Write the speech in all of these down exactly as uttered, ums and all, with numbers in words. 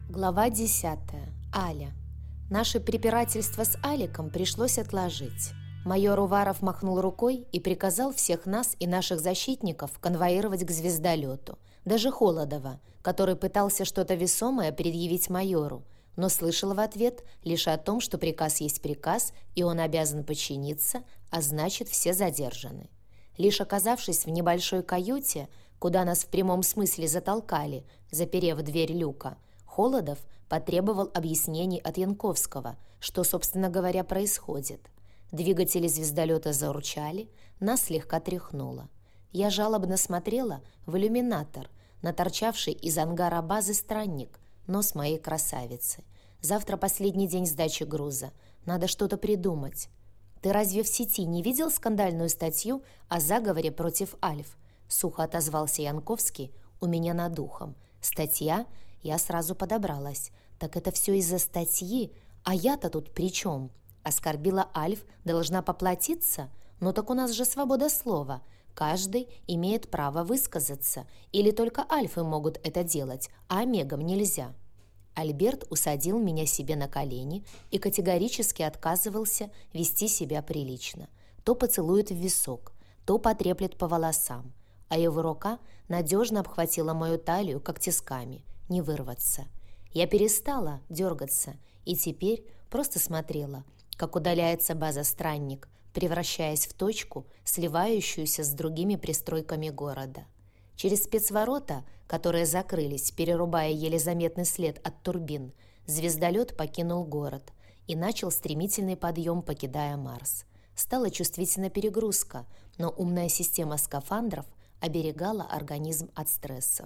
Глава десятая. Аля. Наше препирательство с Аликом пришлось отложить. Майор Уваров махнул рукой и приказал всех нас и наших защитников конвоировать к звездолету. Даже Холодова, который пытался что-то весомое предъявить майору, но слышал в ответ лишь о том, что приказ есть приказ, и он обязан подчиниться, а значит, все задержаны. Лишь оказавшись в небольшой каюте, куда нас в прямом смысле затолкали, заперев дверь люка, Холодов потребовал объяснений от Янковского, что, собственно говоря, происходит. Двигатели звездолета заурчали, нас слегка тряхнуло. Я жалобно смотрела в иллюминатор, на торчавший из ангара базы странник, нос моей красавицы. Завтра последний день сдачи груза. Надо что-то придумать. «Ты разве в сети не видел скандальную статью о заговоре против Альф?» Сухо отозвался Янковский у меня над ухом. «Статья?» Я сразу подобралась. «Так это все из-за статьи? А я-то тут при чем? Оскорбила Альф, должна поплатиться? Ну так у нас же свобода слова. Каждый имеет право высказаться. Или только Альфы могут это делать, а Омегам нельзя?» Альберт усадил меня себе на колени и категорически отказывался вести себя прилично. То поцелует в висок, то потреплет по волосам, а его рука надежно обхватила мою талию, как тисками. Не вырваться. Я перестала дергаться и теперь просто смотрела, как удаляется база «Странник», превращаясь в точку, сливающуюся с другими пристройками города. Через спецворота, которые закрылись, перерубая еле заметный след от турбин, звездолет покинул город и начал стремительный подъем, покидая Марс. Стала чувствительна перегрузка, но умная система скафандров оберегала организм от стрессов.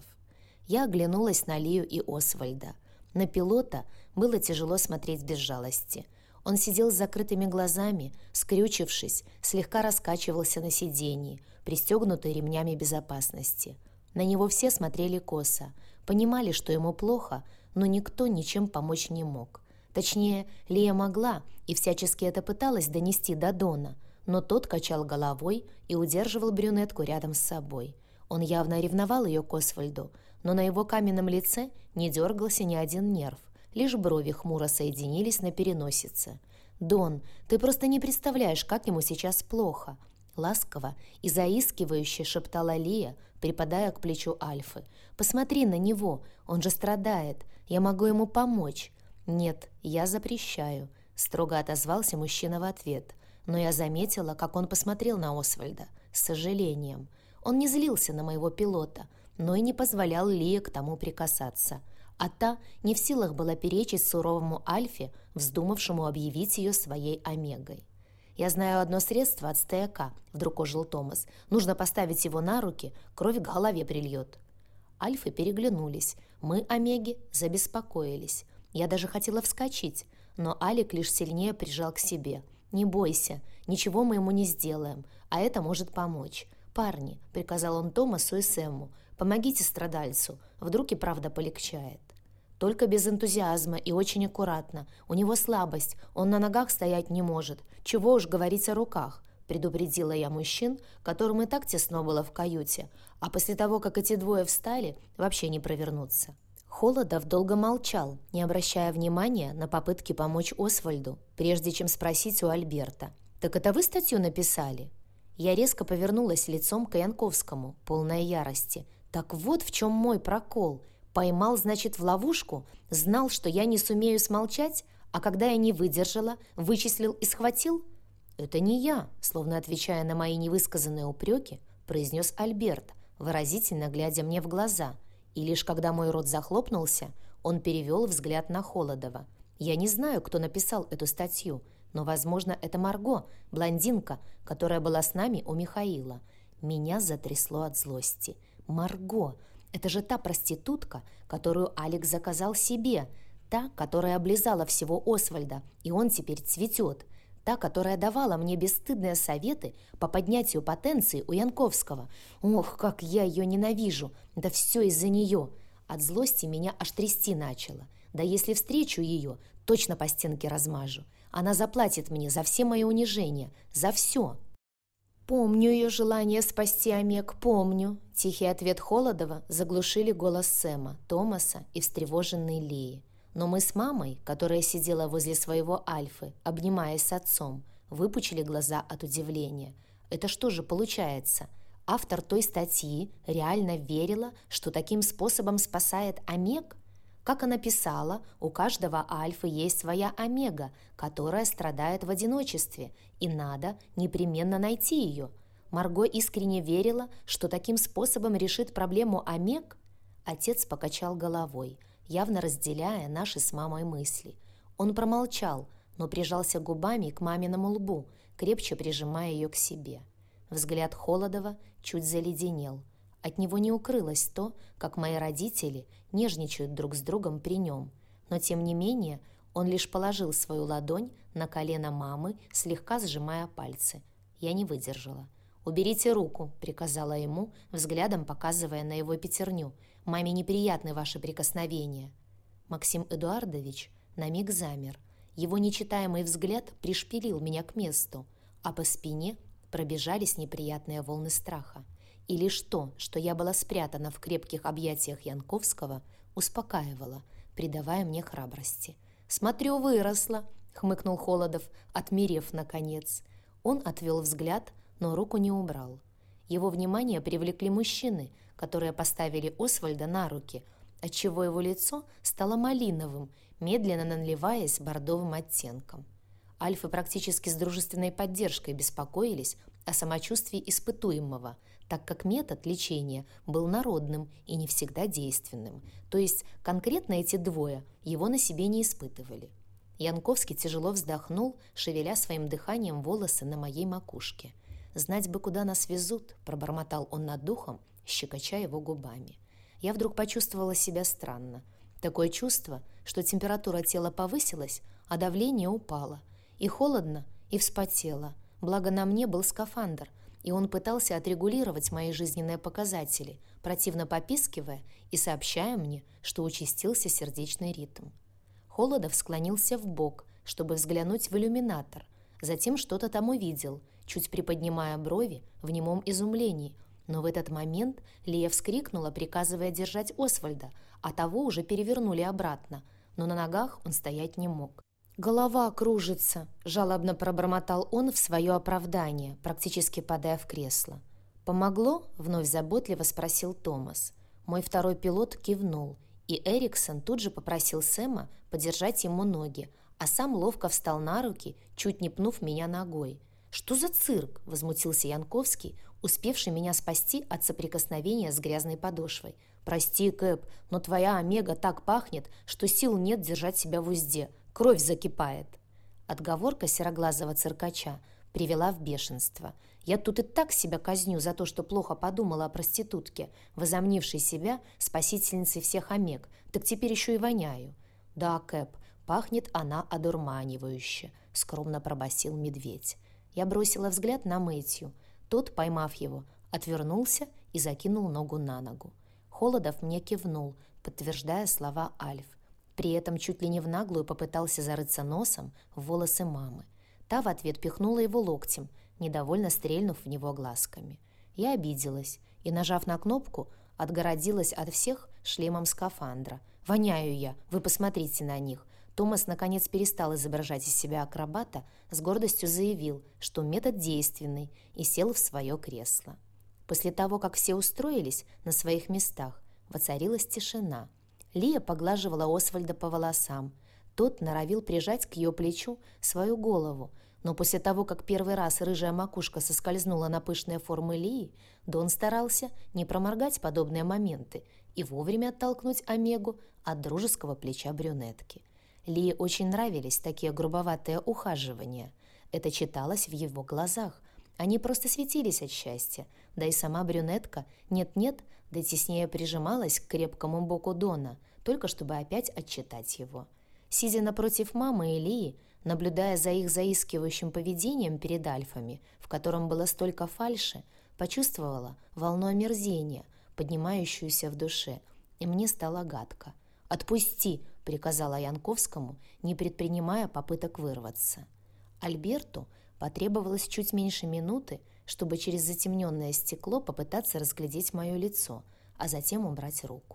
Я оглянулась на Лию и Освальда. На пилота было тяжело смотреть без жалости. Он сидел с закрытыми глазами, скрючившись, слегка раскачивался на сиденье, пристегнутый ремнями безопасности. На него все смотрели косо, понимали, что ему плохо, но никто ничем помочь не мог. Точнее, Лия могла и всячески это пыталась донести до Дона, но тот качал головой и удерживал брюнетку рядом с собой. Он явно ревновал ее к Освальду, но на его каменном лице не дергался ни один нерв, лишь брови хмуро соединились на переносице. «Дон, ты просто не представляешь, как ему сейчас плохо!» Ласково и заискивающе шептала Лия, припадая к плечу Альфы. «Посмотри на него, он же страдает, я могу ему помочь!» «Нет, я запрещаю», — строго отозвался мужчина в ответ, но я заметила, как он посмотрел на Освальда с сожалением. Он не злился на моего пилота, но и не позволял Лие к тому прикасаться. А та не в силах была перечить суровому Альфе, вздумавшему объявить ее своей Омегой. «Я знаю одно средство от стояка», — вдруг ожил Томас. «Нужно поставить его на руки, кровь к голове прильет». Альфы переглянулись. Мы, Омеги, забеспокоились. Я даже хотела вскочить, но Алик лишь сильнее прижал к себе. «Не бойся, ничего мы ему не сделаем, а это может помочь. «Парни», — приказал он Томасу и Сэму, — «помогите страдальцу, вдруг и правда полегчает». «Только без энтузиазма и очень аккуратно. У него слабость, он на ногах стоять не может. Чего уж говорить о руках», — предупредила я мужчин, которым и так тесно было в каюте, а после того, как эти двое встали, вообще не провернуться. Холодов долго молчал, не обращая внимания на попытки помочь Освальду, прежде чем спросить у Альберта: «Так это вы статью написали?» Я резко повернулась лицом к Янковскому, полная ярости. «Так вот в чем мой прокол. Поймал, значит, в ловушку, знал, что я не сумею смолчать, а когда я не выдержала, вычислил и схватил?» «Это не я», словно отвечая на мои невысказанные упреки, произнес Альберт, выразительно глядя мне в глаза. И лишь когда мой рот захлопнулся, он перевел взгляд на Холодова. «Я не знаю, кто написал эту статью, но, возможно, это Марго, блондинка, которая была с нами у Михаила». Меня затрясло от злости. «Марго! Это же та проститутка, которую Алик заказал себе, та, которая облизала всего Освальда, и он теперь цветет, та, которая давала мне бесстыдные советы по поднятию потенции у Янковского. Ох, как я ее ненавижу! Да все из-за нее!» От злости меня аж трясти начало. Да если встречу ее, точно по стенке размажу. Она заплатит мне за все мои унижения, за все. «Помню ее желание спасти Омег, помню». Тихий ответ Холодова заглушили голос Сэма, Томаса и встревоженной Лии. Но мы с мамой, которая сидела возле своего Альфы, обнимаясь с отцом, выпучили глаза от удивления. Это что же получается? Автор той статьи реально верила, что таким способом спасает омег? Как она писала, у каждого Альфы есть своя омега, которая страдает в одиночестве, и надо непременно найти ее. Марго искренне верила, что таким способом решит проблему омег? Отец покачал головой, явно разделяя наши с мамой мысли. Он промолчал, но прижался губами к маминому лбу, крепче прижимая ее к себе. Взгляд Холодова чуть заледенел. От него не укрылось то, как мои родители нежничают друг с другом при нем. Но, тем не менее, он лишь положил свою ладонь на колено мамы, слегка сжимая пальцы. Я не выдержала. «Уберите руку», — приказала ему, взглядом показывая на его пятерню. «Маме неприятны ваши прикосновения». Максим Эдуардович на миг замер. Его нечитаемый взгляд пришпилил меня к месту, а по спине пробежались неприятные волны страха. И лишь то, что я была спрятана в крепких объятиях Янковского, успокаивало, придавая мне храбрости. «Смотрю, выросла», — хмыкнул Холодов, отмерев наконец. Он отвел взгляд, но руку не убрал. Его внимание привлекли мужчины, которые поставили Освальда на руки, отчего его лицо стало малиновым, медленно наливаясь бордовым оттенком. Альфы практически с дружественной поддержкой беспокоились о самочувствии испытуемого, так как метод лечения был народным и не всегда действенным, то есть конкретно эти двое его на себе не испытывали. Янковский тяжело вздохнул, шевеля своим дыханием волосы на моей макушке. «Знать бы, куда нас везут», — пробормотал он над духом, щекоча его губами. Я вдруг почувствовала себя странно. Такое чувство, что температура тела повысилась, а давление упало. И холодно, и вспотело. Благо на мне был скафандр, и он пытался отрегулировать мои жизненные показатели, противно попискивая и сообщая мне, что участился сердечный ритм. Холодов склонился вбок, чтобы взглянуть в иллюминатор, затем что-то там увидел, чуть приподнимая брови в немом изумлении. Но в этот момент Лия вскрикнула, приказывая держать Освальда, а того уже перевернули обратно, но на ногах он стоять не мог. «Голова кружится», — жалобно пробормотал он в свое оправдание, практически падая в кресло. «Помогло?» — вновь заботливо спросил Томас. Мой второй пилот кивнул, и Эриксон тут же попросил Сэма подержать ему ноги, а сам ловко встал на руки, чуть не пнув меня ногой. «Что за цирк?» — возмутился Янковский, успевший меня спасти от соприкосновения с грязной подошвой. «Прости, Кэп, но твоя омега так пахнет, что сил нет держать себя в узде. Кровь закипает». Отговорка сероглазого циркача привела в бешенство. Я тут и так себя казню за то, что плохо подумала о проститутке, возомнившей себя спасительницей всех омег, так теперь еще и воняю. «Да, Кэп, пахнет она одурманивающе», — скромно пробасил медведь. Я бросила взгляд на Мэтью. Тот, поймав его, отвернулся и закинул ногу на ногу. Холодов мне кивнул, подтверждая слова Альф. При этом чуть ли не в наглую попытался зарыться носом в волосы мамы. Та в ответ пихнула его локтем, недовольно стрельнув в него глазками. Я обиделась и, нажав на кнопку, отгородилась от всех шлемом скафандра. «Воняю я, вы посмотрите на них». Томас наконец перестал изображать из себя акробата, с гордостью заявил, что метод действенный, и сел в свое кресло. После того, как все устроились на своих местах, воцарилась тишина. Лия поглаживала Освальда по волосам. Тот норовил прижать к ее плечу свою голову, но после того, как первый раз рыжая макушка соскользнула на пышные формы Лии, Дон старался не проморгать подобные моменты и вовремя оттолкнуть Омегу от дружеского плеча брюнетки. Лии очень нравились такие грубоватые ухаживания. Это читалось в его глазах. Они просто светились от счастья, да и сама брюнетка нет-нет, да теснее прижималась к крепкому боку Дона, только чтобы опять отчитать его. Сидя напротив мамы и Лии, наблюдая за их заискивающим поведением перед альфами, в котором было столько фальши, почувствовала волну омерзения, поднимающуюся в душе, и мне стало гадко. «Отпусти!» — приказала Янковскому, не предпринимая попыток вырваться. Альберту потребовалось чуть меньше минуты, чтобы через затемненное стекло попытаться разглядеть мое лицо, а затем убрать руку.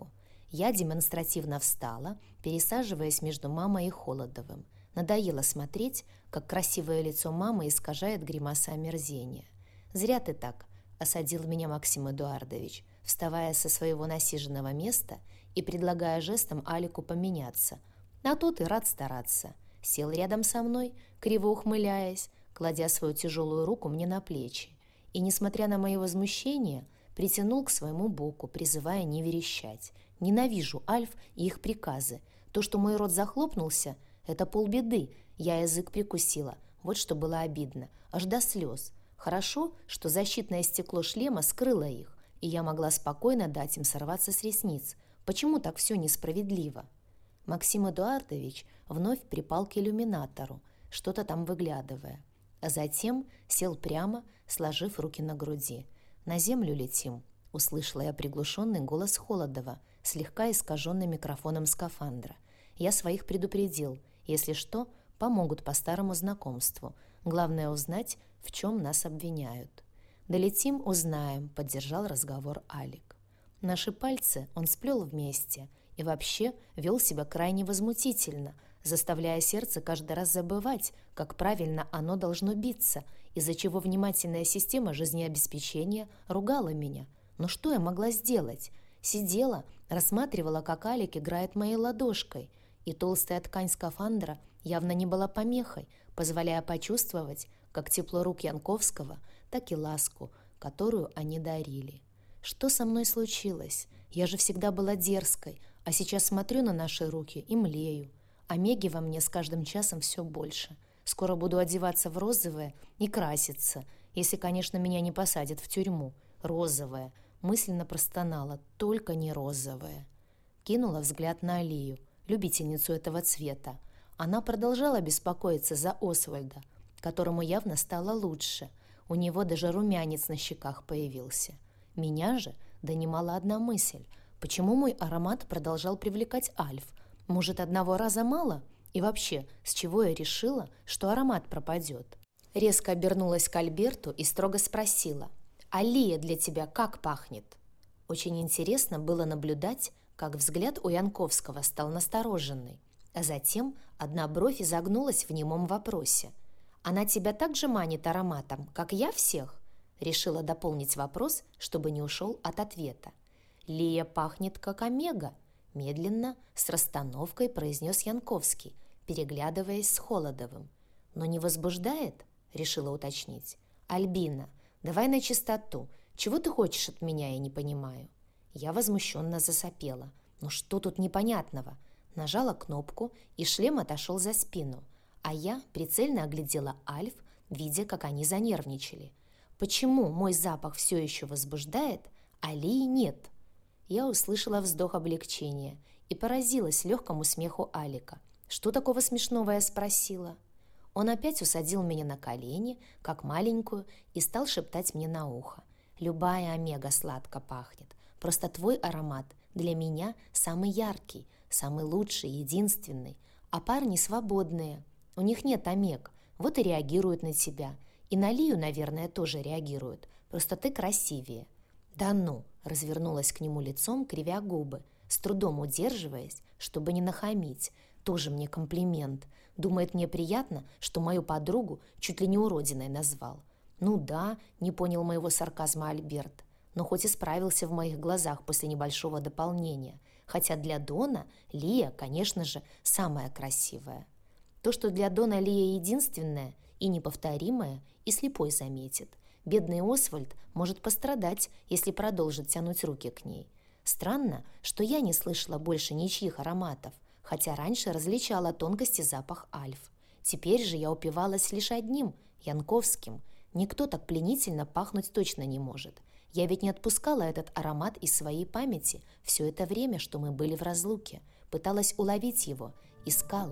Я демонстративно встала, пересаживаясь между мамой и Холодовым. Надоело смотреть, как красивое лицо мамы искажает гримаса омерзения. «Зря ты так», — осадил меня Максим Эдуардович, вставая со своего насиженного места и предлагая жестом Алику поменяться. А тот и рад стараться. Сел рядом со мной, криво ухмыляясь, кладя свою тяжелую руку мне на плечи. И, несмотря на мое возмущение, притянул к своему боку, призывая не верещать. Ненавижу Альф и их приказы. То, что мой рот захлопнулся, это полбеды. Я язык прикусила. Вот что было обидно. Аж до слез. Хорошо, что защитное стекло шлема скрыло их, и я могла спокойно дать им сорваться с ресниц. Почему так все несправедливо? Максим Эдуардович вновь припал к иллюминатору, что-то там выглядывая. А затем сел прямо, сложив руки на груди. «На землю летим», — услышала я приглушенный голос Холодова, слегка искаженный микрофоном скафандра. Я своих предупредил. Если что, помогут по старому знакомству. Главное узнать, в чем нас обвиняют. «Долетим, узнаем», — поддержал разговор Алик. Наши пальцы он сплел вместе и вообще вел себя крайне возмутительно, заставляя сердце каждый раз забывать, как правильно оно должно биться, из-за чего внимательная система жизнеобеспечения ругала меня. Но что я могла сделать? Сидела, рассматривала, как Алик играет моей ладошкой, и толстая ткань скафандра явно не была помехой, позволяя почувствовать как тепло рук Янковского, так и ласку, которую они дарили. Что со мной случилось? Я же всегда была дерзкой, а сейчас смотрю на наши руки и млею. Омеги во мне с каждым часом все больше. Скоро буду одеваться в розовое и краситься, если, конечно, меня не посадят в тюрьму. Розовое. Мысленно простонала, только не розовое. Кинула взгляд на Алию, любительницу этого цвета. Она продолжала беспокоиться за Освальда, которому явно стало лучше. У него даже румянец на щеках появился. Меня же донимала одна мысль. Почему мой аромат продолжал привлекать Альф? Может, одного раза мало? И вообще, с чего я решила, что аромат пропадет? Резко обернулась к Альберту и строго спросила: «Алия для тебя как пахнет?» Очень интересно было наблюдать, как взгляд у Янковского стал настороженный, а затем одна бровь изогнулась в немом вопросе. «Она тебя так же манит ароматом, как я всех?» Решила дополнить вопрос, чтобы не ушел от ответа. «Лия пахнет, как омега», — медленно, с расстановкой произнес Янковский, переглядываясь с Холодовым. «Но не возбуждает?» — решила уточнить. «Альбина, давай на чистоту. Чего ты хочешь от меня, я не понимаю». Я возмущенно засопела. «Ну что тут непонятного?» Нажала кнопку, и шлем отошел за спину, а я прицельно оглядела Альф, видя, как они занервничали. «Почему мой запах все еще возбуждает, а Лии нет?» Я услышала вздох облегчения и поразилась легкому смеху Алика. «Что такого смешного?» я спросила. Он опять усадил меня на колени, как маленькую, и стал шептать мне на ухо. «Любая омега сладко пахнет. Просто твой аромат для меня самый яркий, самый лучший, единственный. А парни свободные. У них нет омег, вот и реагируют на тебя. И на Лию, наверное, тоже реагируют. Просто ты красивее». «Да ну!» — развернулась к нему лицом, кривя губы, с трудом удерживаясь, чтобы не нахамить. Тоже мне комплимент. Думает, мне приятно, что мою подругу чуть ли не уродиной назвал. «Ну да», — не понял моего сарказма Альберт, но хоть и справился в моих глазах после небольшого дополнения. Хотя для Дона Лия, конечно же, самая красивая. То, что для Дона Лия единственная и неповторимая, и слепой заметит. Бедный Освальд может пострадать, если продолжит тянуть руки к ней. Странно, что я не слышала больше ничьих ароматов, хотя раньше различала тонкости запах Альф. Теперь же я упивалась лишь одним – Янковским. Никто так пленительно пахнуть точно не может. Я ведь не отпускала этот аромат из своей памяти все это время, что мы были в разлуке. Пыталась уловить его, искала.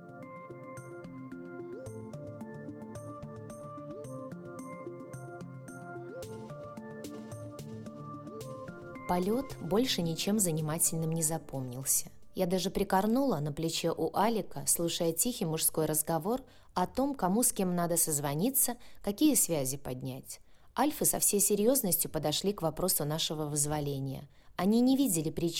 Полет больше ничем занимательным не запомнился. Я даже прикорнула на плече у Алика, слушая тихий мужской разговор о том, кому с кем надо созвониться, какие связи поднять. Альфы со всей серьезностью подошли к вопросу нашего вызволения. Они не видели причин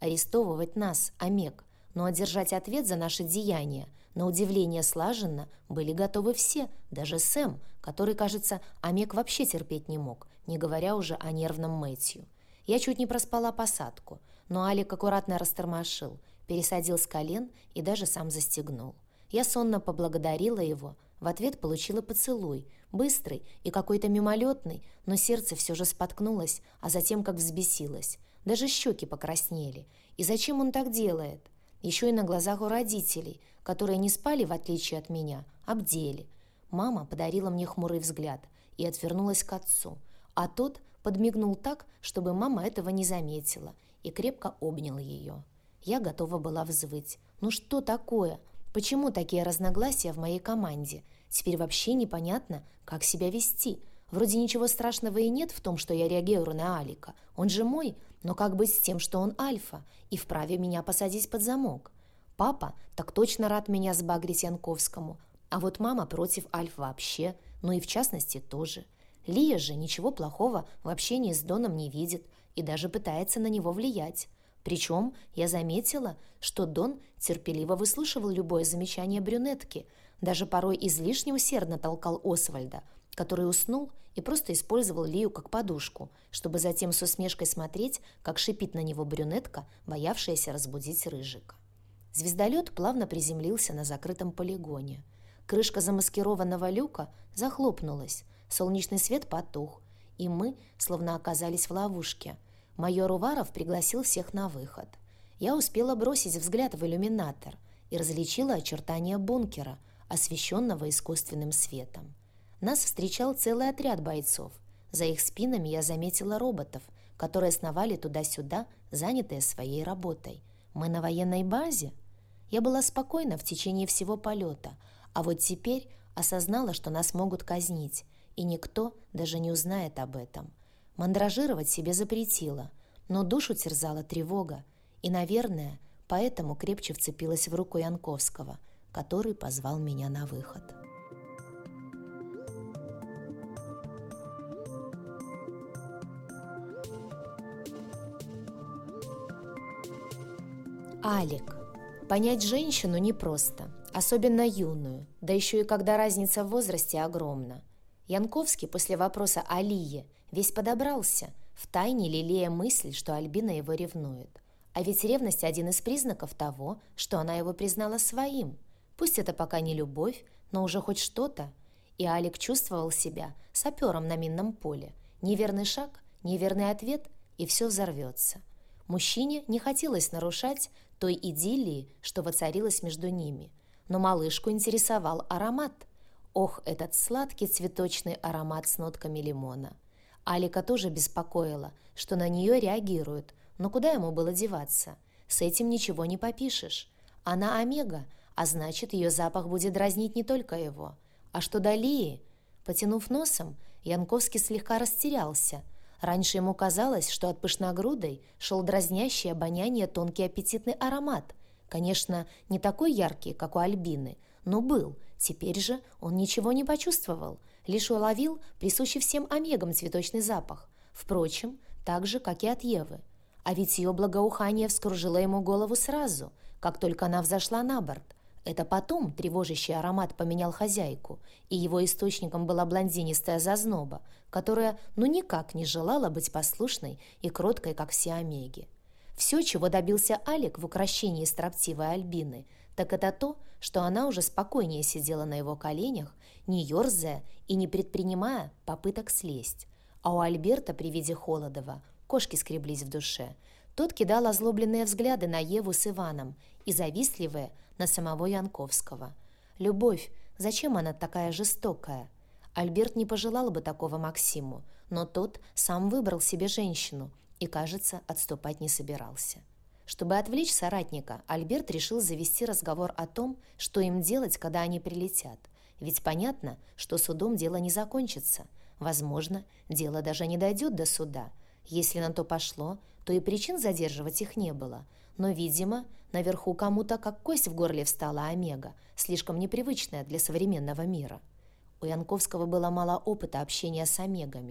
арестовывать нас, Омег, но одержать ответ за наши деяния, на удивление слаженно, были готовы все, даже Сэм, который, кажется, Омег вообще терпеть не мог, не говоря уже о нервном Мэтью. Я чуть не проспала посадку, но Алик аккуратно растормошил, пересадил с колен и даже сам застегнул. Я сонно поблагодарила его, в ответ получила поцелуй, быстрый и какой-то мимолетный, но сердце все же споткнулось, а затем как взбесилось. Даже щеки покраснели. И зачем он так делает? Еще и на глазах у родителей, которые не спали, в отличие от меня, а бдели. Мама подарила мне хмурый взгляд и отвернулась к отцу, а тот подмигнул так, чтобы мама этого не заметила, и крепко обнял ее. Я готова была взвыть. Ну что такое? Почему такие разногласия в моей команде? Теперь вообще непонятно, как себя вести. Вроде ничего страшного и нет в том, что я реагирую на Алика. Он же мой, но как быть с тем, что он альфа, и вправе меня посадить под замок? Папа так точно рад меня сбагрить Янковскому, а вот мама против альф вообще, ну и в частности тоже. Лия же ничего плохого в общении с Доном не видит и даже пытается на него влиять. Причем я заметила, что Дон терпеливо выслушивал любое замечание брюнетки, даже порой излишне усердно толкал Освальда, который уснул и просто использовал Лию как подушку, чтобы затем с усмешкой смотреть, как шипит на него брюнетка, боявшаяся разбудить Рыжика. Звездолет плавно приземлился на закрытом полигоне. Крышка замаскированного люка захлопнулась, солнечный свет потух, и мы словно оказались в ловушке. Майор Уваров пригласил всех на выход. Я успела бросить взгляд в иллюминатор и различила очертания бункера, освещенного искусственным светом. Нас встречал целый отряд бойцов. За их спинами я заметила роботов, которые сновали туда-сюда, занятые своей работой. Мы на военной базе? Я была спокойна в течение всего полета, а вот теперь осознала, что нас могут казнить, и никто даже не узнает об этом. Мандражировать себе запретила, но душу терзала тревога, и, наверное, поэтому крепче вцепилась в руку Янковского, который позвал меня на выход. Алик. Понять женщину непросто, особенно юную, да еще и когда разница в возрасте огромна. Янковский после вопроса о Лие весь подобрался, втайне лелея мысль, что Альбина его ревнует. А ведь ревность – один из признаков того, что она его признала своим. Пусть это пока не любовь, но уже хоть что-то. И Алик чувствовал себя сапером на минном поле. Неверный шаг, неверный ответ, и все взорвется. Мужчине не хотелось нарушать той идиллии, что воцарилась между ними. Но малышку интересовал аромат. Ох, этот сладкий цветочный аромат с нотками лимона. Алика тоже беспокоило, что на нее реагируют, но куда ему было деваться? С этим ничего не попишешь. Она омега, а значит, ее запах будет дразнить не только его. А что до Лии? Потянув носом, Янковский слегка растерялся. Раньше ему казалось, что от пышногрудой шел дразнящий обоняние тонкий аппетитный аромат. Конечно, не такой яркий, как у Альбины, но был. Теперь же он ничего не почувствовал, лишь уловил присущий всем омегам цветочный запах. Впрочем, так же, как и от Евы. А ведь ее благоухание вскружило ему голову сразу, как только она взошла на борт. Это потом тревожащий аромат поменял хозяйку, и его источником была блондинистая зазноба, которая ну никак не желала быть послушной и кроткой, как все омеги. Все, чего добился Алик в укрощении строптивой Альбины, так это то, что она уже спокойнее сидела на его коленях, не ерзая и не предпринимая попыток слезть. А у Альберта при виде Холодова кошки скреблись в душе. Тот кидал озлобленные взгляды на Еву с Иваном и завистливые на самого Янковского. Любовь, зачем она такая жестокая? Альберт не пожелал бы такого Максиму, но тот сам выбрал себе женщину и, кажется, отступать не собирался. Чтобы отвлечь соратника, Альберт решил завести разговор о том, что им делать, когда они прилетят. Ведь понятно, что судом дело не закончится. Возможно, дело даже не дойдет до суда. Если на то пошло, то и причин задерживать их не было. Но, видимо, наверху кому-то как кость в горле встала омега, слишком непривычная для современного мира. У Янковского было мало опыта общения с омегами.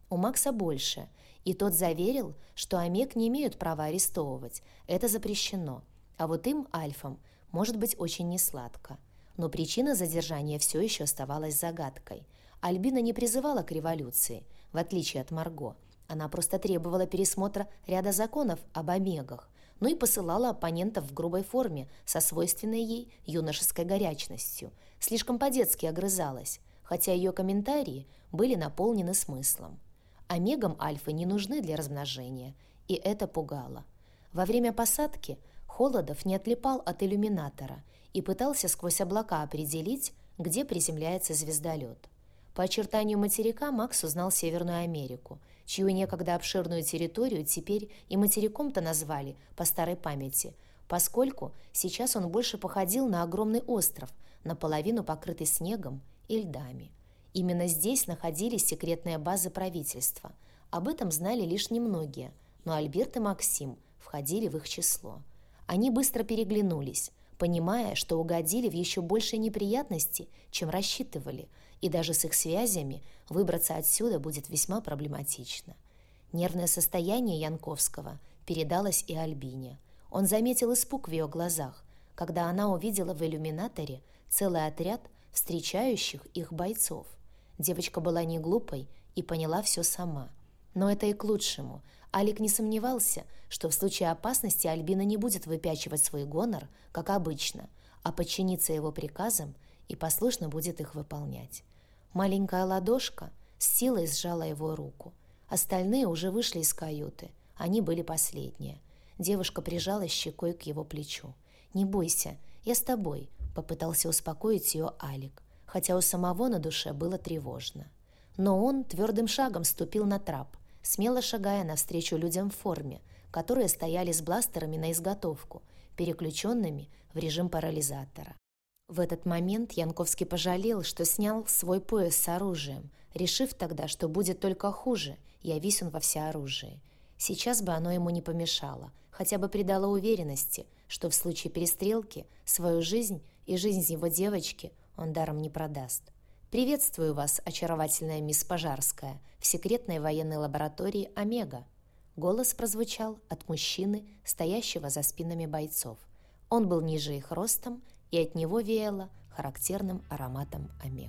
У Макса больше, и тот заверил, что омег не имеют права арестовывать, это запрещено, а вот им, альфам, может быть очень несладко. Но причина задержания все еще оставалась загадкой. Альбина не призывала к революции, в отличие от Марго. Она просто требовала пересмотра ряда законов об омегах, ну и посылала оппонентов в грубой форме со свойственной ей юношеской горячностью. Слишком по-детски огрызалась, хотя ее комментарии были наполнены смыслом. Омегам альфы не нужны для размножения, и это пугало. Во время посадки Холодов не отлипал от иллюминатора и пытался сквозь облака определить, где приземляется звездолет. По очертанию материка Макс узнал Северную Америку, чью некогда обширную территорию теперь и материком-то назвали по старой памяти, поскольку сейчас он больше походил на огромный остров, наполовину покрытый снегом и льдами. Именно здесь находились секретные базы правительства. Об этом знали лишь немногие, но Альберт и Максим входили в их число. Они быстро переглянулись, понимая, что угодили в еще большие неприятности, чем рассчитывали, и даже с их связями выбраться отсюда будет весьма проблематично. Нервное состояние Янковского передалось и Альбине. Он заметил испуг в ее глазах, когда она увидела в иллюминаторе целый отряд встречающих их бойцов. Девочка была не глупой и поняла все сама. Но это и к лучшему. Алик не сомневался, что в случае опасности Альбина не будет выпячивать свой гонор, как обычно, а подчинится его приказам и послушно будет их выполнять. Маленькая ладошка с силой сжала его руку. Остальные уже вышли из каюты. Они были последние. Девушка прижалась щекой к его плечу. «Не бойся, я с тобой», — попытался успокоить ее Алик, хотя у самого на душе было тревожно. Но он твердым шагом ступил на трап, смело шагая навстречу людям в форме, которые стояли с бластерами на изготовку, переключенными в режим парализатора. В этот момент Янковский пожалел, что снял свой пояс с оружием, решив тогда, что будет только хуже, явись он во всеоружии. Сейчас бы оно ему не помешало, хотя бы придало уверенности, что в случае перестрелки свою жизнь и жизнь его девочки он даром не продаст. «Приветствую вас, очаровательная мисс Пожарская, в секретной военной лаборатории «Омега». Голос прозвучал от мужчины, стоящего за спинами бойцов. Он был ниже их ростом, и от него веяло характерным ароматом омег.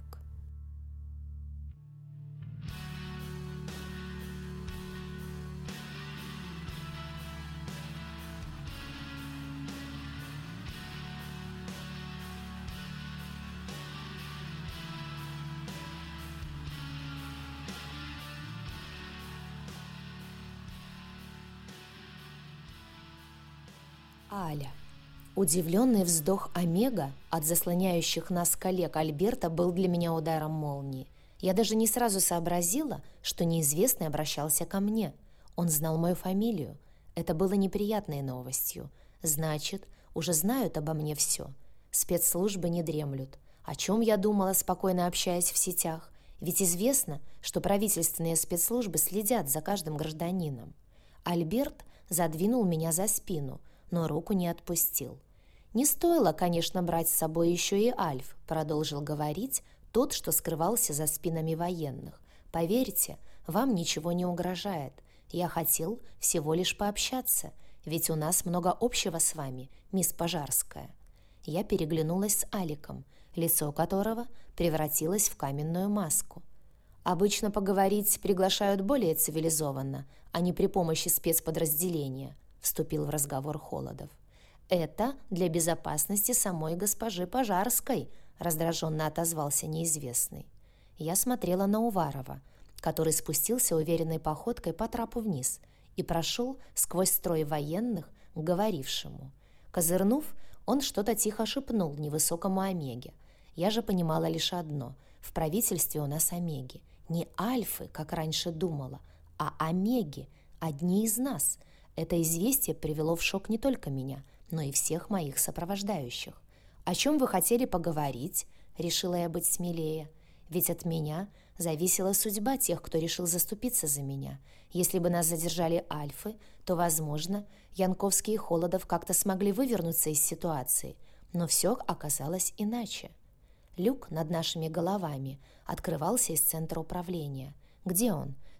Аля. Удивленный вздох Омега от заслоняющих нас коллег Альберта был для меня ударом молнии. Я даже не сразу сообразила, что неизвестный обращался ко мне. Он знал мою фамилию. Это было неприятной новостью. Значит, уже знают обо мне все. Спецслужбы не дремлют. О чем я думала, спокойно общаясь в сетях? Ведь известно, что правительственные спецслужбы следят за каждым гражданином. Альберт задвинул меня за спину, но руку не отпустил. «Не стоило, конечно, брать с собой еще и Альф», — продолжил говорить тот, что скрывался за спинами военных. «Поверьте, вам ничего не угрожает. Я хотел всего лишь пообщаться, ведь у нас много общего с вами, мисс Пожарская». Я переглянулась с Аликом, лицо которого превратилось в каменную маску. «Обычно поговорить приглашают более цивилизованно, а не при помощи спецподразделения», — вступил в разговор Холодов. «Это для безопасности самой госпожи Пожарской», — раздраженно отозвался неизвестный. Я смотрела на Уварова, который спустился уверенной походкой по трапу вниз и прошел сквозь строй военных к говорившему. Козырнув, он что-то тихо шепнул невысокому Омеге. Я же понимала лишь одно — в правительстве у нас Омеги. Не альфы, как раньше думала, а Омеги, одни из нас. Это известие привело в шок не только меня, но и всех моих сопровождающих. «О чем вы хотели поговорить?» — решила я быть смелее. Ведь от меня зависела судьба тех, кто решил заступиться за меня. Если бы нас задержали альфы, то, возможно, Янковский и Холодов как-то смогли вывернуться из ситуации. Но все оказалось иначе. Люк над нашими головами открывался из центра управления. «Где он?» —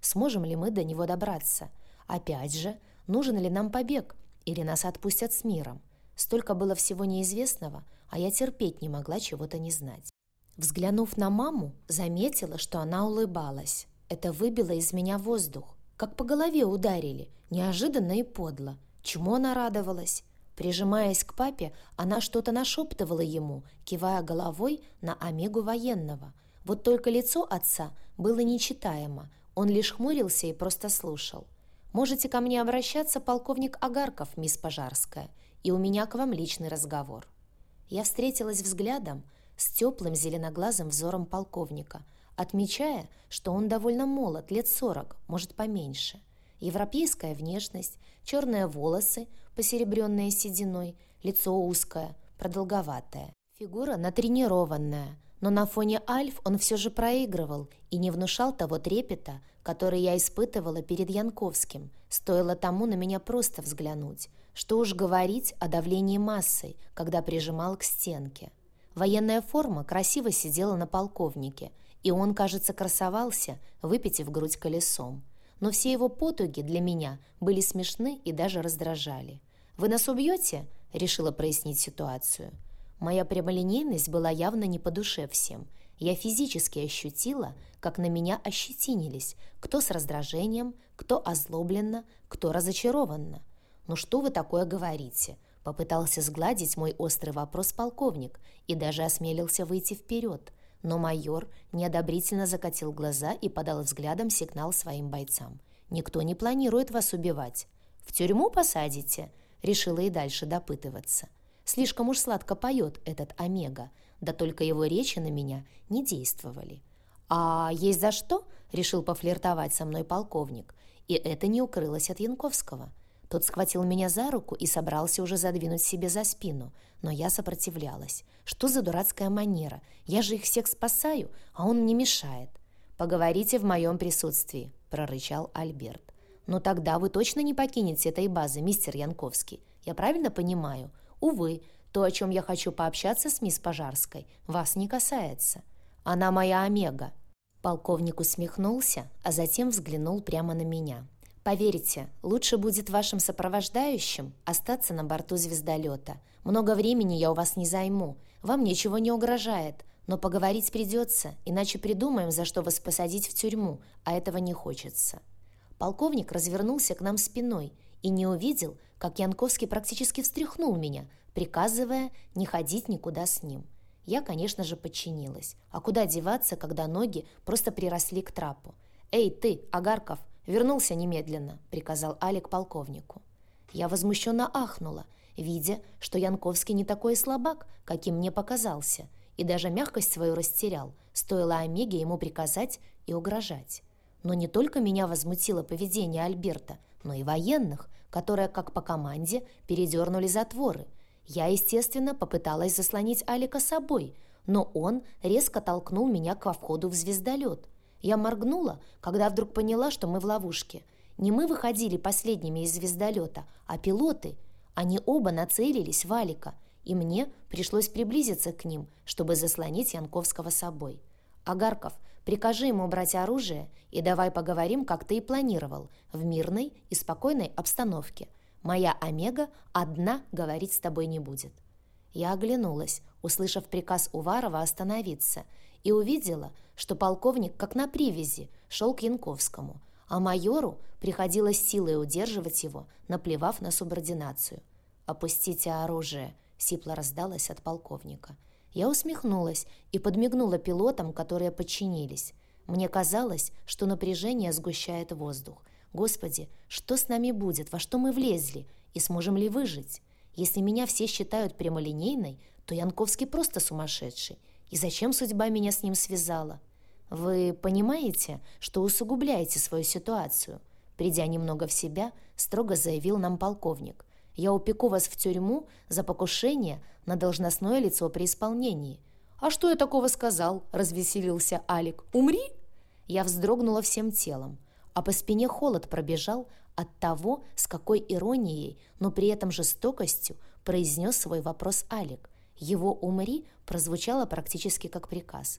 сможем ли мы до него добраться. Опять же, нужен ли нам побег, или нас отпустят с миром. Столько было всего неизвестного, а я терпеть не могла чего-то не знать. Взглянув на маму, заметила, что она улыбалась. Это выбило из меня воздух. Как по голове ударили, неожиданно и подло. Чему она радовалась? Прижимаясь к папе, она что-то нашептывала ему, кивая головой на Омегу военного. Вот только лицо отца было нечитаемо, он лишь хмурился и просто слушал. «Можете ко мне обращаться, полковник Агарков, мисс Пожарская, и у меня к вам личный разговор». Я встретилась взглядом с теплым зеленоглазым взором полковника, отмечая, что он довольно молод, лет сорок, может поменьше. Европейская внешность, черные волосы, посеребренные сединой, лицо узкое, продолговатое. Фигура натренированная, но на фоне Альф он все же проигрывал и не внушал того трепета, который я испытывала перед Янковским. Стоило тому на меня просто взглянуть. Что уж говорить о давлении массой, когда прижимал к стенке. Военная форма красиво сидела на полковнике, и он, кажется, красовался, выпитив грудь колесом. Но все его потуги для меня были смешны и даже раздражали. «Вы нас убьете?» — решила прояснить ситуацию. Моя прямолинейность была явно не по душе всем. Я физически ощутила, как на меня ощетинились, кто с раздражением, кто озлобленно, кто разочарованно. «Ну что вы такое говорите?» — попытался сгладить мой острый вопрос полковник и даже осмелился выйти вперед. Но майор неодобрительно закатил глаза и подал взглядом сигнал своим бойцам. «Никто не планирует вас убивать. В тюрьму посадите?» — решила и дальше допытываться. Слишком уж сладко поет этот Омега, да только его речи на меня не действовали. «А есть за что?» — решил пофлиртовать со мной полковник, и это не укрылось от Янковского. Тот схватил меня за руку и собрался уже задвинуть себе за спину, но я сопротивлялась. Что за дурацкая манера? Я же их всех спасаю, а он мне мешает. «Поговорите в моем присутствии», — прорычал Альберт. «Но тогда вы точно не покинете этой базы, мистер Янковский. Я правильно понимаю? Увы, то, о чем я хочу пообщаться с мисс Пожарской, вас не касается. Она моя Омега». Полковник усмехнулся, а затем взглянул прямо на меня. «Поверьте, лучше будет вашим сопровождающим остаться на борту звездолета. Много времени я у вас не займу, вам ничего не угрожает, но поговорить придется, иначе придумаем, за что вас посадить в тюрьму, а этого не хочется». Полковник развернулся к нам спиной и не увидел, как Янковский практически встряхнул меня, приказывая не ходить никуда с ним. Я, конечно же, подчинилась. А куда деваться, когда ноги просто приросли к трапу? «Эй, ты, Агарков, вернулся немедленно», — приказал Алик полковнику. Я возмущенно ахнула, видя, что Янковский не такой слабак, каким мне показался, и даже мягкость свою растерял, стоило Омеге ему приказать и угрожать. Но не только меня возмутило поведение Альберта, но и военных, которые, как по команде, передернули затворы. Я, естественно, попыталась заслонить Алика собой, но он резко толкнул меня ко входу в звездолет. Я моргнула, когда вдруг поняла, что мы в ловушке. Не мы выходили последними из звездолета, а пилоты. Они оба нацелились в Алика, и мне пришлось приблизиться к ним, чтобы заслонить Янковского собой. «Агарков, прикажи ему брать оружие и давай поговорим, как ты и планировал, в мирной и спокойной обстановке. Моя Омега одна говорить с тобой не будет». Я оглянулась, услышав приказ Уварова остановиться, и увидела, что полковник, как на привязи, шел к Янковскому, а майору приходилось силой удерживать его, наплевав на субординацию. «Опустите оружие», — сипло раздалось от полковника. Я усмехнулась и подмигнула пилотам, которые подчинились. Мне казалось, что напряжение сгущает воздух. Господи, что с нами будет, во что мы влезли, и сможем ли выжить? Если меня все считают прямолинейной, то Янковский просто сумасшедший. И зачем судьба меня с ним связала? Вы понимаете, что усугубляете свою ситуацию? Придя немного в себя, строго заявил нам полковник. Я упеку вас в тюрьму за покушение на должностное лицо при исполнении. «А что я такого сказал?» – развеселился Алик. «Умри?» Я вздрогнула всем телом, а по спине холод пробежал от того, с какой иронией, но при этом жестокостью произнес свой вопрос Алик. Его «умри» прозвучало практически как приказ.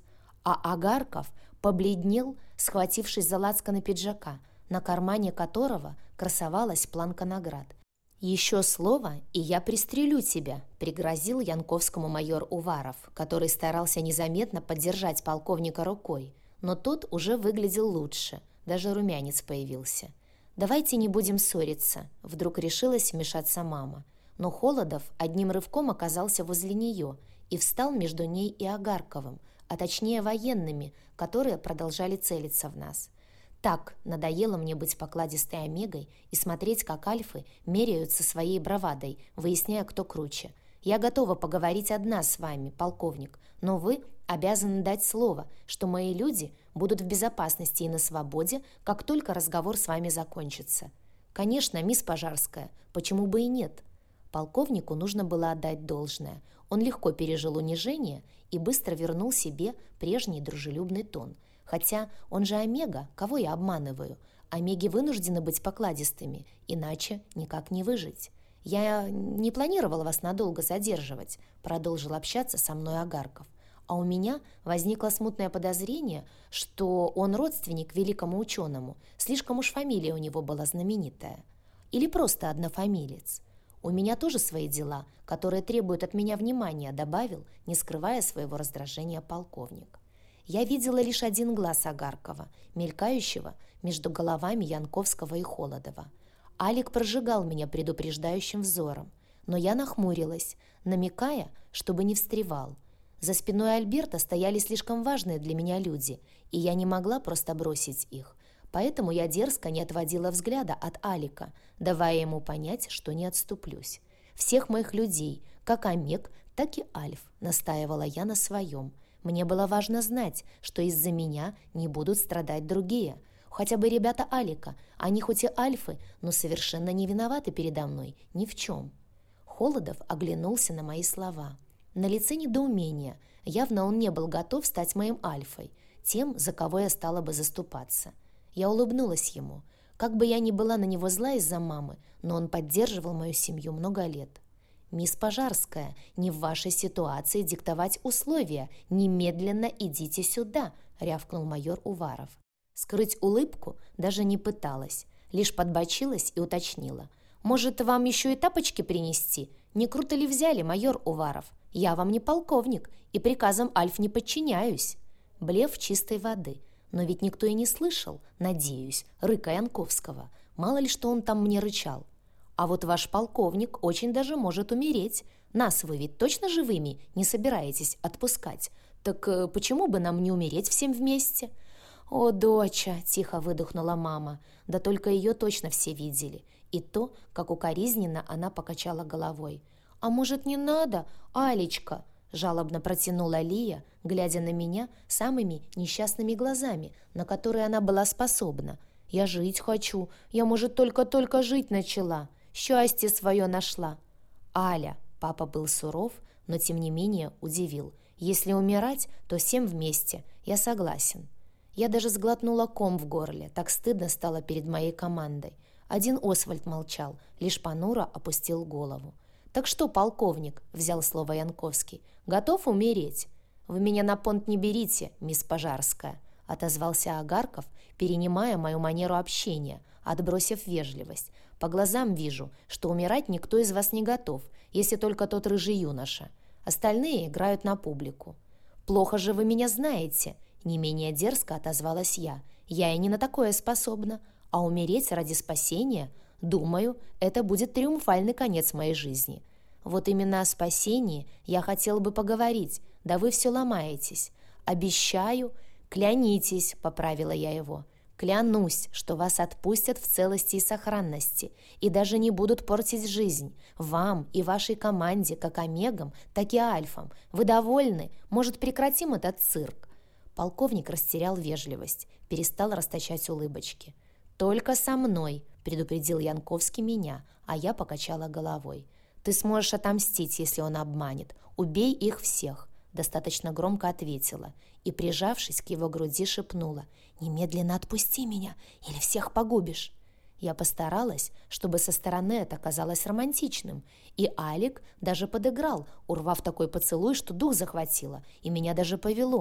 а Агарков побледнел, схватившись за лацканы пиджака, на кармане которого красовалась планка наград. «Еще слово, и я пристрелю тебя», — пригрозил Янковскому майор Уваров, который старался незаметно поддержать полковника рукой, но тот уже выглядел лучше, даже румянец появился. «Давайте не будем ссориться», — вдруг решилась вмешаться мама. Но Холодов одним рывком оказался возле нее и встал между ней и Агарковым, а точнее военными, которые продолжали целиться в нас. Так надоело мне быть покладистой омегой и смотреть, как альфы меряются своей бравадой, выясняя, кто круче. Я готова поговорить одна с вами, полковник, но вы обязаны дать слово, что мои люди будут в безопасности и на свободе, как только разговор с вами закончится. Конечно, мисс Пожарская, почему бы и нет? Полковнику нужно было отдать должное. Он легко пережил унижение и быстро вернул себе прежний дружелюбный тон. Хотя он же омега, кого я обманываю? Омеги вынуждены быть покладистыми, иначе никак не выжить. «Я не планировала вас надолго задерживать», — продолжил общаться со мной Агарков. «А у меня возникло смутное подозрение, что он родственник великому ученому, слишком уж фамилия у него была знаменитая. Или просто однофамилец. У меня тоже свои дела, которые требуют от меня внимания», — добавил, не скрывая своего раздражения полковник. Я видела лишь один глаз Агаркова, мелькающего между головами Янковского и Холодова. Алик прожигал меня предупреждающим взором, но я нахмурилась, намекая, чтобы не встревал. За спиной Альберта стояли слишком важные для меня люди, и я не могла просто бросить их. Поэтому я дерзко не отводила взгляда от Алика, давая ему понять, что не отступлюсь. «Всех моих людей, как омег, так и альф», — настаивала я на своем. Мне было важно знать, что из-за меня не будут страдать другие. Хотя бы ребята Алика, они хоть и альфы, но совершенно не виноваты передо мной, ни в чем. Холодов оглянулся на мои слова. На лице недоумение. Явно он не был готов стать моим альфой, тем, за кого я стала бы заступаться. Я улыбнулась ему. Как бы я ни была на него зла из-за мамы, но он поддерживал мою семью много лет. «Мисс Пожарская, не в вашей ситуации диктовать условия. Немедленно идите сюда», — рявкнул майор Уваров. Скрыть улыбку даже не пыталась, лишь подбочилась и уточнила. «Может, вам еще и тапочки принести? Не круто ли взяли, майор Уваров? Я вам не полковник, и приказам альф не подчиняюсь». Блеф чистой воды. Но ведь никто и не слышал, надеюсь, рыка Янковского. Мало ли, что он там мне рычал. «А вот ваш полковник очень даже может умереть. Нас вы ведь точно живыми не собираетесь отпускать. Так э, почему бы нам не умереть всем вместе?» «О, доча!» – тихо выдохнула мама. Да только ее точно все видели. И то, как укоризненно она покачала головой. «А может, не надо, Алечка?» – жалобно протянула Лия, глядя на меня самыми несчастными глазами, на которые она была способна. «Я жить хочу. Я, может, только-только жить начала. Счастье свое нашла». «Аля», — папа был суров, но тем не менее удивил. «Если умирать, то всем вместе. Я согласен». Я даже сглотнула ком в горле, так стыдно стало перед моей командой. Один Освальд молчал, лишь понуро опустил голову. «Так что, полковник?» — взял слово Янковский. «Готов умереть?» «Вы меня на понт не берите, мисс Пожарская», — отозвался Агарков, перенимая мою манеру общения, отбросив вежливость. «По глазам вижу, что умирать никто из вас не готов, если только тот рыжий юноша. Остальные играют на публику». «Плохо же вы меня знаете», — не менее дерзко отозвалась я. «Я и не на такое способна. А умереть ради спасения, думаю, это будет триумфальный конец моей жизни. Вот именно о спасении я хотела бы поговорить, да вы все ломаетесь. Обещаю, клянитесь», — поправила я его. «Клянусь, что вас отпустят в целости и сохранности и даже не будут портить жизнь. Вам и вашей команде, как омегам, так и альфам. Вы довольны? Может, прекратим этот цирк?» Полковник растерял вежливость, перестал расточать улыбочки. «Только со мной», — предупредил Янковский меня, а я покачала головой. «Ты сможешь отомстить, если он обманет. Убей их всех», — достаточно громко ответила и, прижавшись к его груди, шепнула: «Немедленно отпусти меня, или всех погубишь». Я постаралась, чтобы со стороны это казалось романтичным, и Алик даже подыграл, урвав такой поцелуй, что дух захватило, и меня даже повело.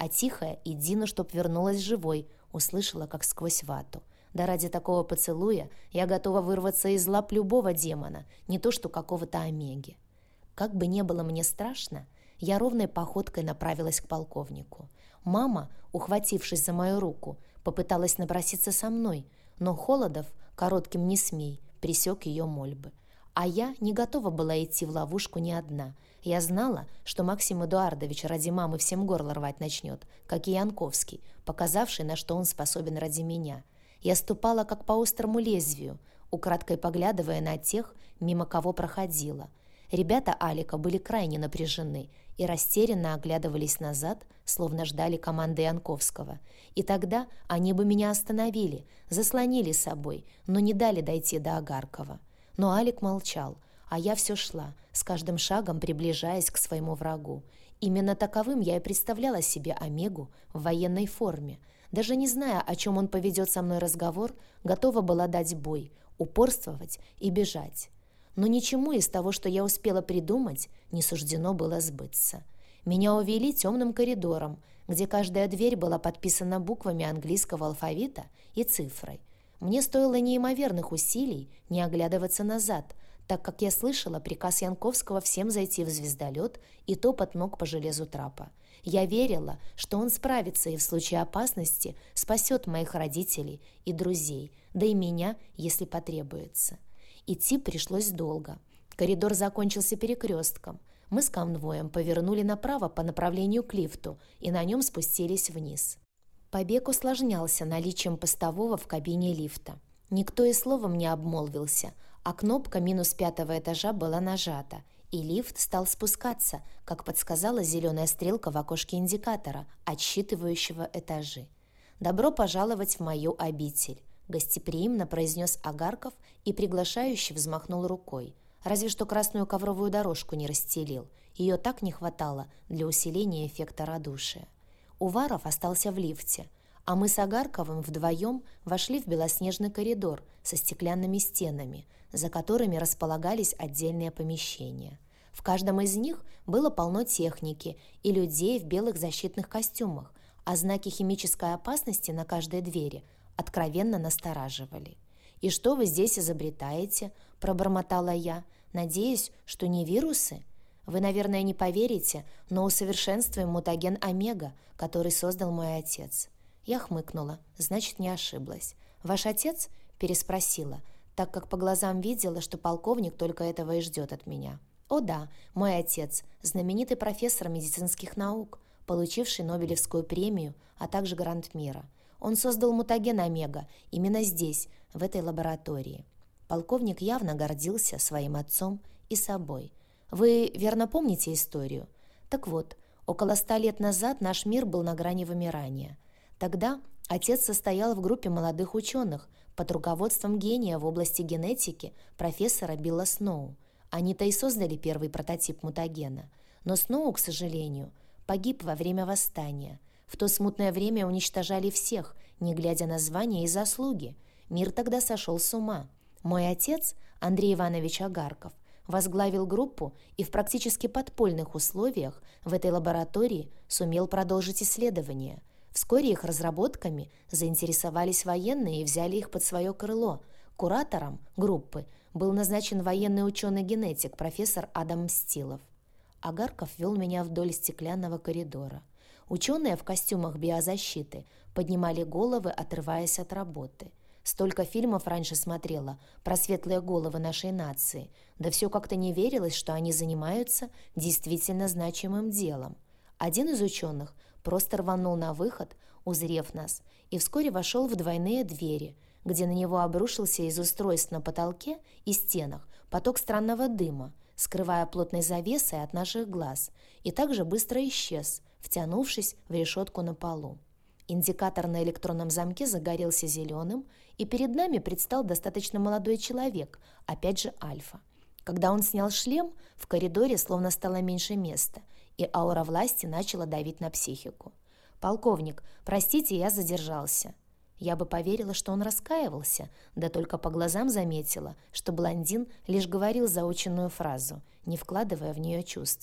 а тихая «иди, ну, чтоб вернулась живой» услышала как сквозь вату. Да ради такого поцелуя я готова вырваться из лап любого демона, не то что какого-то Омеги. Как бы не было мне страшно, я ровной походкой направилась к полковнику. Мама, ухватившись за мою руку, попыталась наброситься со мной, но Холодов, коротким «не смей», пресек ее мольбы. А я не готова была идти в ловушку ни одна. Я знала, что Максим Эдуардович ради мамы всем горло рвать начнет, как и Янковский, показавший, на что он способен ради меня. Я ступала как по острому лезвию, украдкой поглядывая на тех, мимо кого проходила. Ребята Алика были крайне напряжены и растерянно оглядывались назад, словно ждали команды Янковского. И тогда они бы меня остановили, заслонили собой, но не дали дойти до Агаркова. Но Алик молчал, а я все шла, с каждым шагом приближаясь к своему врагу. Именно таковым я и представляла себе Омегу в военной форме. Даже не зная, о чем он поведет со мной разговор, готова была дать бой, упорствовать и бежать. Но ничему из того, что я успела придумать, не суждено было сбыться. Меня увели темным коридором, где каждая дверь была подписана буквами английского алфавита и цифрой. Мне стоило неимоверных усилий не оглядываться назад, так как я слышала приказ Янковского всем зайти в звездолет и топот ног по железу трапа. Я верила, что он справится и в случае опасности спасет моих родителей и друзей, да и меня, если потребуется. Идти пришлось долго. Коридор закончился перекрестком. Мы с конвоем повернули направо по направлению к лифту и на нем спустились вниз. Побег усложнялся наличием постового в кабине лифта. Никто и словом не обмолвился, а кнопка минус пятого этажа была нажата, и лифт стал спускаться, как подсказала зеленая стрелка в окошке индикатора, отсчитывающего этажи. «Добро пожаловать в мою обитель», — гостеприимно произнес Агарков и приглашающе взмахнул рукой. Разве что красную ковровую дорожку не расстелил. Ее так не хватало для усиления эффекта радушия. Уваров остался в лифте, а мы с Агарковым вдвоем вошли в белоснежный коридор со стеклянными стенами, за которыми располагались отдельные помещения. В каждом из них было полно техники и людей в белых защитных костюмах, а знаки химической опасности на каждой двери откровенно настораживали. «И что вы здесь изобретаете?» – пробормотала я. «Надеюсь, что не вирусы? Вы, наверное, не поверите, но усовершенствуем мутаген Омега, который создал мой отец». Я хмыкнула, значит, не ошиблась. «Ваш отец?» – переспросила, так как по глазам видела, что полковник только этого и ждет от меня. «О да, мой отец, знаменитый профессор медицинских наук, получивший Нобелевскую премию, а также грант мира. Он создал мутаген Омега именно здесь, в этой лаборатории». Полковник явно гордился своим отцом и собой. «Вы верно помните историю? Так вот, около ста лет назад наш мир был на грани вымирания. Тогда отец состоял в группе молодых ученых под руководством гения в области генетики профессора Билла Сноу. Они-то и создали первый прототип мутагена. Но Сноу, к сожалению, погиб во время восстания. В то смутное время уничтожали всех, не глядя на звания и заслуги. Мир тогда сошел с ума. Мой отец, Андрей Иванович Агарков, возглавил группу и в практически подпольных условиях в этой лаборатории сумел продолжить исследования. Вскоре их разработками заинтересовались военные и взяли их под свое крыло. Куратором группы был назначен военный ученый-генетик профессор Адам Мстилов. Агарков вел меня вдоль стеклянного коридора. Ученые в костюмах биозащиты поднимали головы, отрываясь от работы. Столько фильмов раньше смотрела про светлые головы нашей нации, да все как-то не верилось, что они занимаются действительно значимым делом. Один из ученых просто рванул на выход, узрев нас, и вскоре вошел в двойные двери, где на него обрушился из устройств на потолке и стенах поток странного дыма, скрывая плотной завесой от наших глаз, и также быстро исчез, втянувшись в решетку на полу. Индикатор на электронном замке загорелся зеленым, и перед нами предстал достаточно молодой человек, опять же Альфа. Когда он снял шлем, в коридоре словно стало меньше места, и аура власти начала давить на психику. «Полковник, простите, я задержался». Я бы поверила, что он раскаивался, да только по глазам заметила, что блондин лишь говорил заученную фразу, не вкладывая в нее чувства.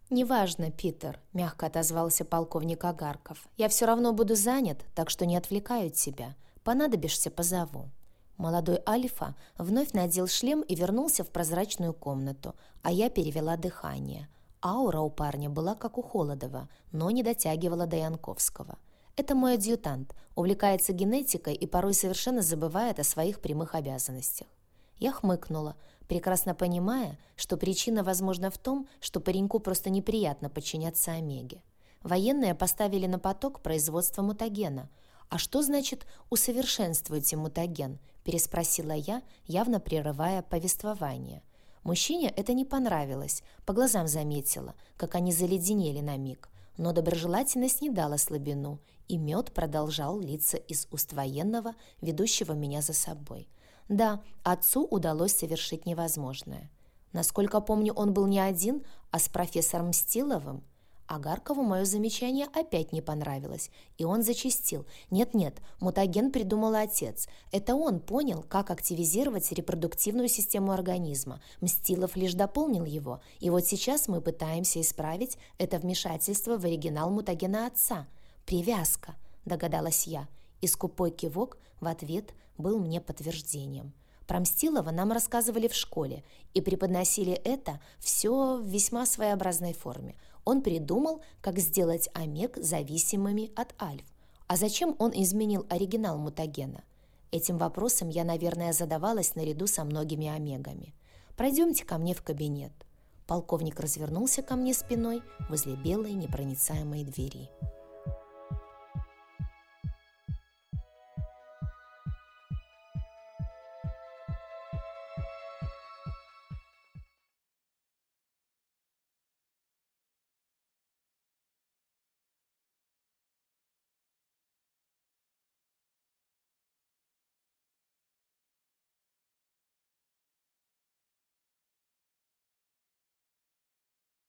«Неважно, Питер», — мягко отозвался полковник Агарков. «Я все равно буду занят, так что не отвлекаю тебя. Понадобишься — позову». Молодой Альфа вновь надел шлем и вернулся в прозрачную комнату, а я перевела дыхание. Аура у парня была как у Холодова, но не дотягивала до Янковского. Это мой адъютант, увлекается генетикой и порой совершенно забывает о своих прямых обязанностях. Я хмыкнула, прекрасно понимая, что причина, возможно, в том, что пареньку просто неприятно подчиняться Омеге. Военные поставили на поток производство мутагена. «А что значит «усовершенствуйте мутаген»?» – переспросила я, явно прерывая повествование. Мужчине это не понравилось, по глазам заметила, как они заледенели на миг. Но доброжелательность не дала слабину, и мед продолжал литься из уст военного, ведущего меня за собой. Да, отцу удалось совершить невозможное. Насколько помню, он был не один, а с профессором Стиловым. Агаркову мое замечание опять не понравилось, и он зачастил. «Нет-нет, мутаген придумал отец. Это он понял, как активизировать репродуктивную систему организма. Мстилов лишь дополнил его, и вот сейчас мы пытаемся исправить это вмешательство в оригинал мутагена отца. Привязка», — догадалась я, и скупой кивок в ответ был мне подтверждением. Про Мстилова нам рассказывали в школе и преподносили это все в весьма своеобразной форме. Он придумал, как сделать омег зависимыми от альф. А зачем он изменил оригинал мутагена? Этим вопросом я, наверное, задавалась наряду со многими омегами. «Пройдемте ко мне в кабинет». Полковник развернулся ко мне спиной возле белой непроницаемой двери.